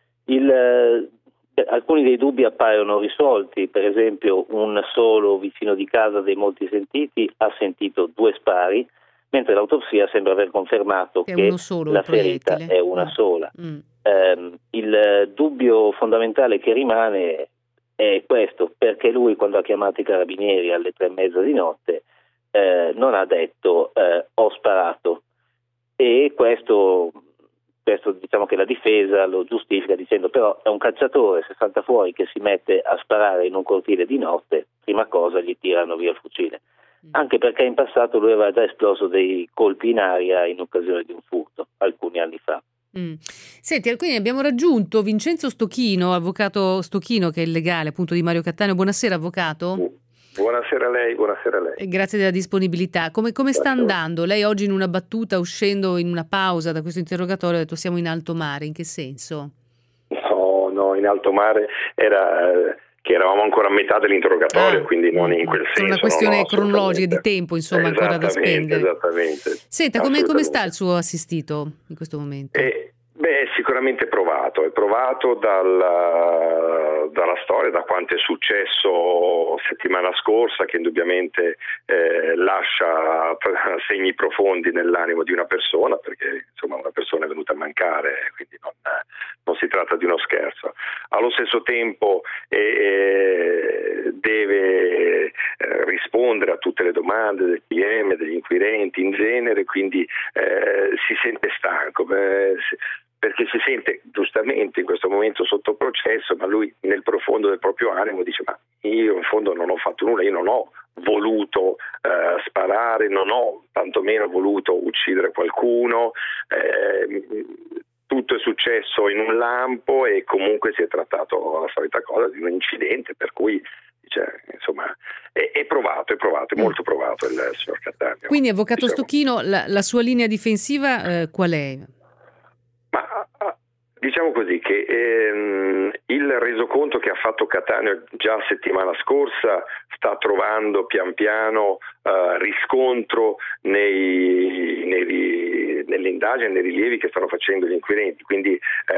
Alcuni dei dubbi appaiono risolti, per esempio un solo vicino di casa dei molti sentiti ha sentito 2 spari, mentre l'autopsia sembra aver confermato che la ferita è una sola. Il dubbio fondamentale che rimane è questo: perché lui, quando ha chiamato i carabinieri alle 3:30 di notte, non ha detto ho sparato, e questo diciamo che la difesa lo giustifica dicendo: però è un cacciatore, se salta fuori che si mette a sparare in un cortile di notte, prima cosa gli tirano via il fucile, anche perché in passato lui aveva già esploso dei colpi in aria in occasione di un furto alcuni anni fa. Senti, quindi abbiamo raggiunto Vincenzo Stocchino, avvocato Stocchino, che è il legale appunto di Mario Cattaneo. Buonasera avvocato. Buonasera a lei. Grazie della disponibilità. Come sta andando? Lei oggi in una battuta, uscendo in una pausa da questo interrogatorio, ha detto siamo in alto mare. In che senso? No, in alto mare era che eravamo ancora a metà dell'interrogatorio, quindi non in quel senso. È una questione cronologica di tempo, insomma, ancora da spendere. Esattamente. Senta, come sta il suo assistito in questo momento? È sicuramente provato, è provato dalla storia, da quanto è successo settimana scorsa, che indubbiamente lascia segni profondi nell'animo di una persona, perché insomma una persona è venuta a mancare, quindi non si tratta di uno scherzo. Allo stesso tempo deve rispondere a tutte le domande del PM, degli inquirenti in genere, quindi si sente stanco, perché si sente giustamente in questo momento sotto processo, ma lui nel profondo del proprio animo dice: ma io in fondo non ho fatto nulla, io non ho voluto sparare, non ho tantomeno voluto uccidere qualcuno, tutto è successo in un lampo e comunque si è trattato la solita cosa di un incidente, per cui insomma è provato, è molto provato il signor Cattaneo. Quindi avvocato Stocchino, la sua linea difensiva qual è? Diciamo così che il resoconto che ha fatto Cattaneo già settimana scorsa sta trovando pian piano riscontro nelle indagini, nei rilievi che stanno facendo gli inquirenti, quindi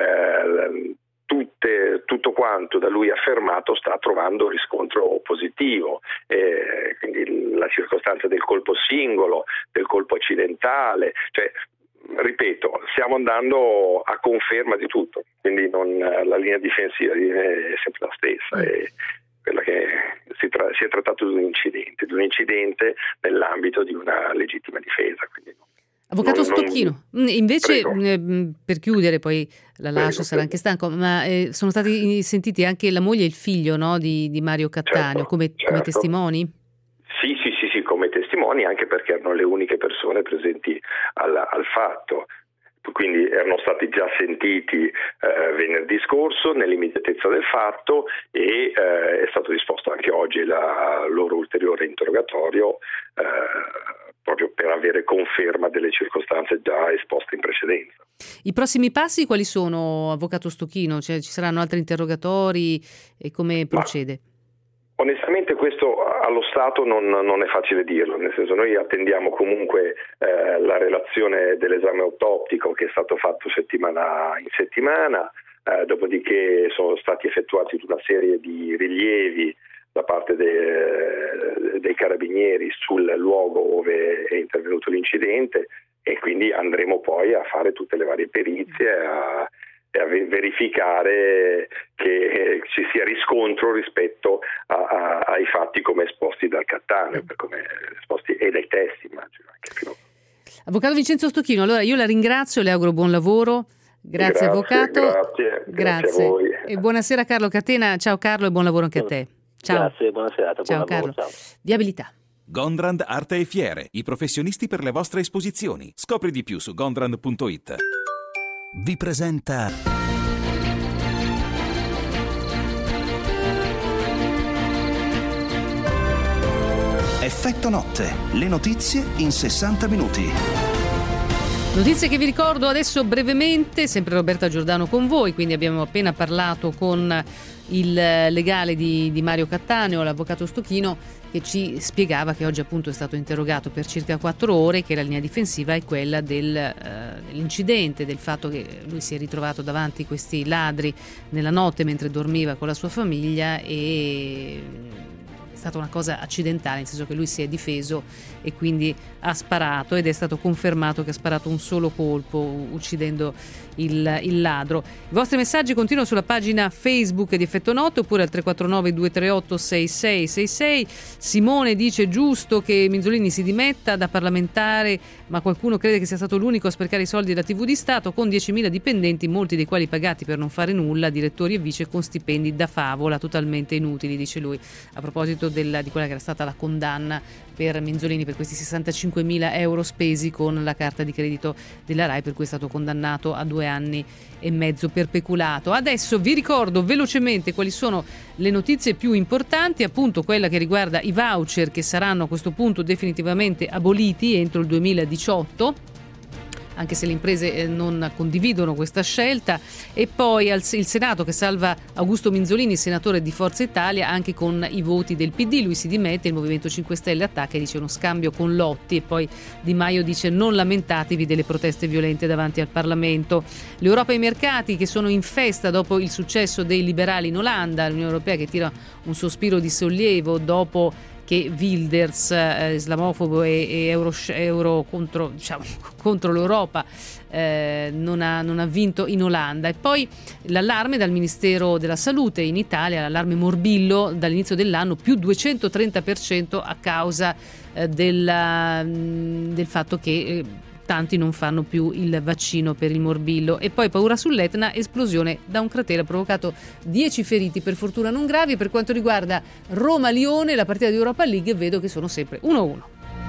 tutto quanto da lui affermato sta trovando riscontro positivo, quindi la circostanza del colpo singolo, del colpo accidentale, cioè ripeto, stiamo andando a conferma di tutto, quindi la linea difensiva è sempre la stessa, è quella che si è trattato di un incidente nell'ambito di una legittima difesa. Quindi Avvocato Stocchino, invece per chiudere, poi la lascio, sarà anche stanco, ma sono stati sentiti anche la moglie e il figlio, no, di Mario Cattaneo, come testimoni? Sì, come testimoni, anche perché erano le uniche persone presenti al fatto. Quindi erano stati già sentiti venerdì scorso nell'immediatezza del fatto e è stato disposto anche oggi il loro ulteriore interrogatorio proprio per avere conferma delle circostanze già esposte in precedenza. I prossimi passi quali sono, avvocato Stocchino? Cioè, ci saranno altri interrogatori e come procede? Onestamente questo allo Stato non è facile dirlo, nel senso noi attendiamo comunque la relazione dell'esame autoptico che è stato fatto settimana in settimana, dopodiché sono stati effettuati una serie di rilievi da parte dei carabinieri sul luogo dove è intervenuto l'incidente e quindi andremo poi a fare tutte le varie perizie e a verificare che ci sia riscontro rispetto ai fatti come esposti dal Cattaneo, come esposti e dai testi, immagino. Avvocato Vincenzo Stocchino, allora io la ringrazio, le auguro buon lavoro. Grazie avvocato. Grazie a voi. E buonasera Carlo Catena. Ciao Carlo e buon lavoro anche a te. Ciao. Grazie, buona serata. Ciao Carlo. Ciao. Viabilità. Gondrand Arte e Fiere, i professionisti per le vostre esposizioni. Scopri di più su gondrand.it. Vi presenta Effetto Notte, le notizie in 60 minuti. Notizie che vi ricordo adesso brevemente, sempre Roberta Giordano con voi, quindi abbiamo appena parlato con il legale di Mario Cattaneo, l'avvocato Stocchino, che ci spiegava che oggi appunto è stato interrogato per circa 4 ore, che la linea difensiva è quella dell'incidente, del fatto che lui si è ritrovato davanti questi ladri nella notte mentre dormiva con la sua famiglia e è stata una cosa accidentale, nel senso che lui si è difeso e quindi ha sparato, ed è stato confermato che ha sparato un solo colpo uccidendo il ladro. I vostri messaggi continuano sulla pagina Facebook di Effetto Notte oppure al 349 238 6666. Simone dice: giusto che Minzolini si dimetta da parlamentare, ma qualcuno crede che sia stato l'unico a sprecare i soldi della TV di Stato, con 10.000 dipendenti, molti dei quali pagati per non fare nulla, direttori e vice con stipendi da favola, totalmente inutili, dice lui, a proposito di quella che era stata la condanna per Minzolini per questi 65.000 euro spesi con la carta di credito della RAI, per cui è stato condannato a 2 anni e mezzo per peculato. Adesso vi ricordo velocemente quali sono le notizie più importanti, appunto quella che riguarda i voucher, che saranno a questo punto definitivamente aboliti entro il 2018, anche se le imprese non condividono questa scelta, e poi il Senato che salva Augusto Minzolini, senatore di Forza Italia, anche con i voti del PD. Lui si dimette, il Movimento 5 Stelle attacca e dice uno scambio con Lotti, e poi Di Maio dice non lamentatevi delle proteste violente davanti al Parlamento. L'Europa e i mercati che sono in festa dopo il successo dei liberali in Olanda, l'Unione Europea che tira un sospiro di sollievo dopo che Wilders, islamofobo e euro contro l'Europa, non ha vinto in Olanda. E poi l'allarme dal Ministero della Salute in Italia, l'allarme morbillo dall'inizio dell'anno, più 230% a causa del fatto che tanti non fanno più il vaccino per il morbillo. E poi paura sull'Etna, esplosione da un cratere ha provocato 10 feriti, per fortuna non gravi. Per quanto riguarda Roma-Lione, la partita di Europa League, vedo che sono sempre 1-1.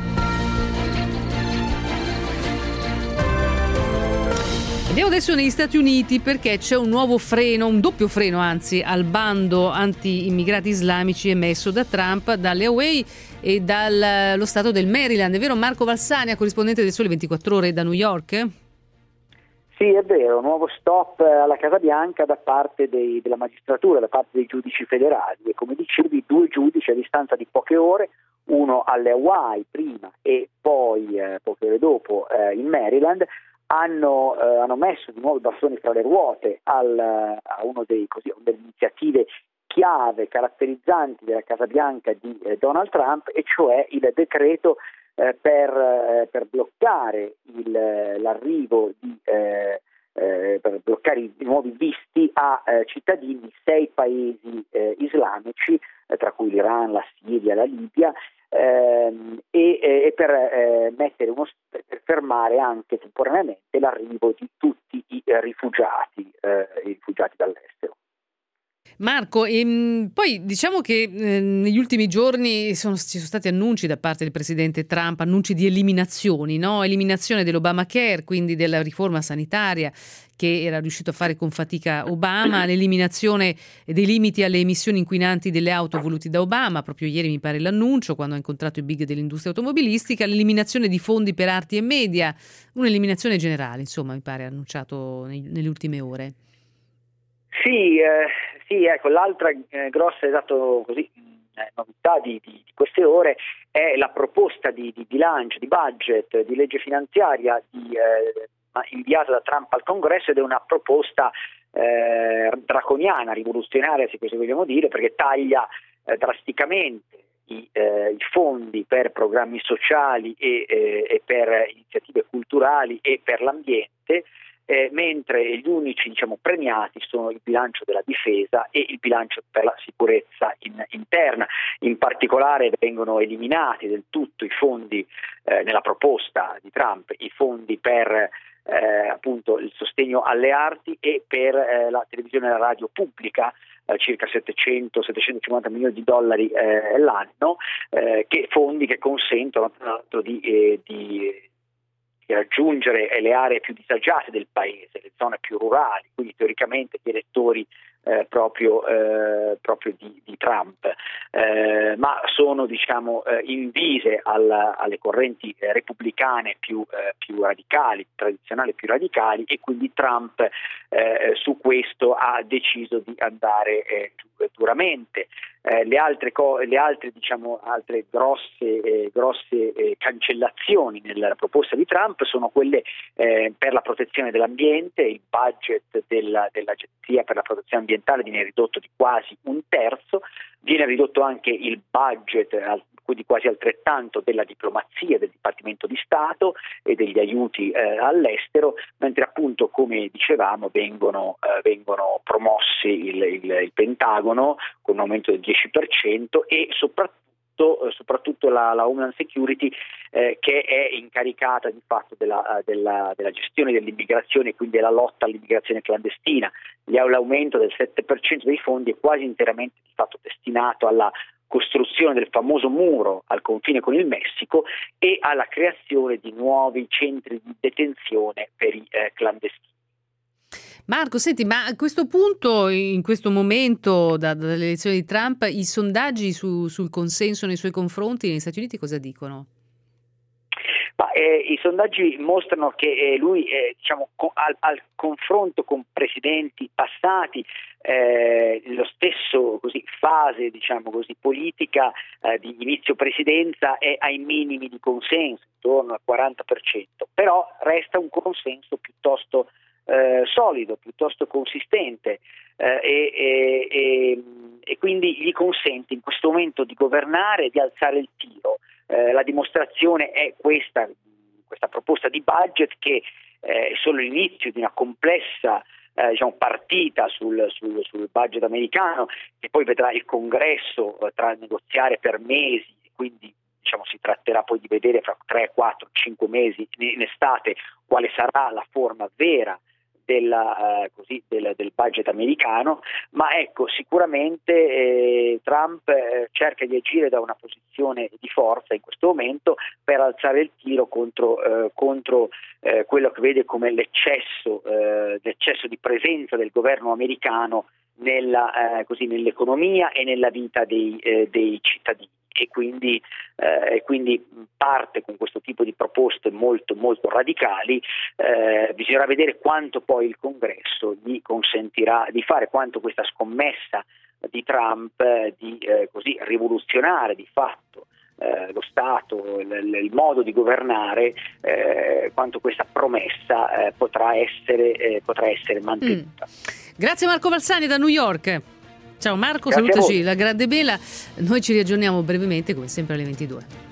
Andiamo adesso negli Stati Uniti, perché c'è un nuovo freno, un doppio freno anzi, al bando anti-immigrati islamici emesso da Trump, dalle Hawaii e dallo stato del Maryland. È vero Marco Valsania, corrispondente del Sole 24 Ore da New York? Sì, è vero, nuovo stop alla Casa Bianca da parte della magistratura, da parte dei giudici federali, e come dicevi 2 giudici a distanza di poche ore, uno alle Hawaii prima e poi poche ore dopo in Maryland, hanno messo di nuovo i bastoni fra le ruote a uno delle iniziative chiave caratterizzanti della Casa Bianca di Donald Trump, e cioè il decreto per bloccare l'arrivo per bloccare i nuovi visti a cittadini di 6 paesi islamici, tra cui l'Iran, la Siria, la Libia, e per fermare anche temporaneamente l'arrivo di tutti i rifugiati dall'estero. Marco, poi diciamo che negli ultimi giorni ci sono stati annunci da parte del presidente Trump, annunci di eliminazioni, no? Eliminazione dell'Obamacare, quindi della riforma sanitaria che era riuscito a fare con fatica Obama, l'eliminazione dei limiti alle emissioni inquinanti delle auto voluti da Obama, proprio ieri mi pare l'annuncio quando ha incontrato i big dell'industria automobilistica, l'eliminazione di fondi per arti e media, un'eliminazione generale, insomma, mi pare annunciato nelle ultime ore. Sì, ecco, l'altra grossa novità di queste ore è la proposta di bilancio, di budget, di legge finanziaria inviata da Trump al Congresso, ed è una proposta draconiana, rivoluzionaria, se così vogliamo dire, perché taglia drasticamente i fondi per programmi sociali e per iniziative culturali e per l'ambiente, mentre gli unici premiati sono il bilancio della difesa e il bilancio per la sicurezza interna. In particolare vengono eliminati del tutto i fondi nella proposta di Trump, i fondi per appunto il sostegno alle arti e per la televisione e la radio pubblica, circa 700-750 milioni di dollari l'anno, che fondi che consentono tra l'altro di raggiungere le aree più disagiate del paese, le zone più rurali, quindi teoricamente gli elettori proprio di Trump, ma sono invise alle correnti repubblicane più radicali, tradizionali più radicali, e quindi Trump su questo ha deciso di andare duramente. Le altre grosse cancellazioni nella proposta di Trump sono quelle per la protezione dell'ambiente. Il budget dell'Agenzia per la protezione ambientale viene ridotto di quasi 1/3, viene ridotto anche il budget di quasi altrettanto della diplomazia, del Dipartimento di Stato e degli aiuti all'estero, mentre appunto, come dicevamo, vengono promossi il Pentagono con un aumento del 10% e soprattutto la Homeland Security, che è incaricata di fatto della gestione dell'immigrazione e quindi della lotta all'immigrazione clandestina. L'aumento del 7% dei fondi è quasi interamente di fatto destinato alla costruzione del famoso muro al confine con il Messico e alla creazione di nuovi centri di detenzione per i clandestini. Marco, senti, ma a questo punto, in questo momento dalle elezioni di Trump, i sondaggi sul consenso nei suoi confronti negli Stati Uniti cosa dicono? I sondaggi mostrano che lui, al confronto con presidenti passati, lo stesso fase politica di inizio presidenza è ai minimi di consenso, intorno al 40%, però resta un consenso piuttosto solido, piuttosto consistente, e quindi gli consente in questo momento di governare e di alzare il tiro. La dimostrazione è questa proposta di budget, che è solo l'inizio di una complessa partita sul budget americano, che poi vedrà il Congresso negoziare per mesi, quindi si tratterà poi di vedere fra 3, 4, 5 mesi in estate quale sarà la forma vera del budget americano. Ma ecco, sicuramente Trump cerca di agire da una posizione di forza in questo momento per alzare il tiro contro quello che vede come l'eccesso di presenza del governo americano nell'economia e nella vita dei cittadini, e quindi parte con questo tipo di proposte molto molto radicali. Bisognerà vedere quanto poi il Congresso gli consentirà di fare, quanto questa scommessa di Trump di così rivoluzionare di fatto lo Stato, il modo di governare, quanto questa promessa potrà essere mantenuta. Grazie Marco Valsani da New York. Ciao Marco, Grazie, salutaci la grande Bela. Noi ci riaggiorniamo brevemente come sempre alle 22.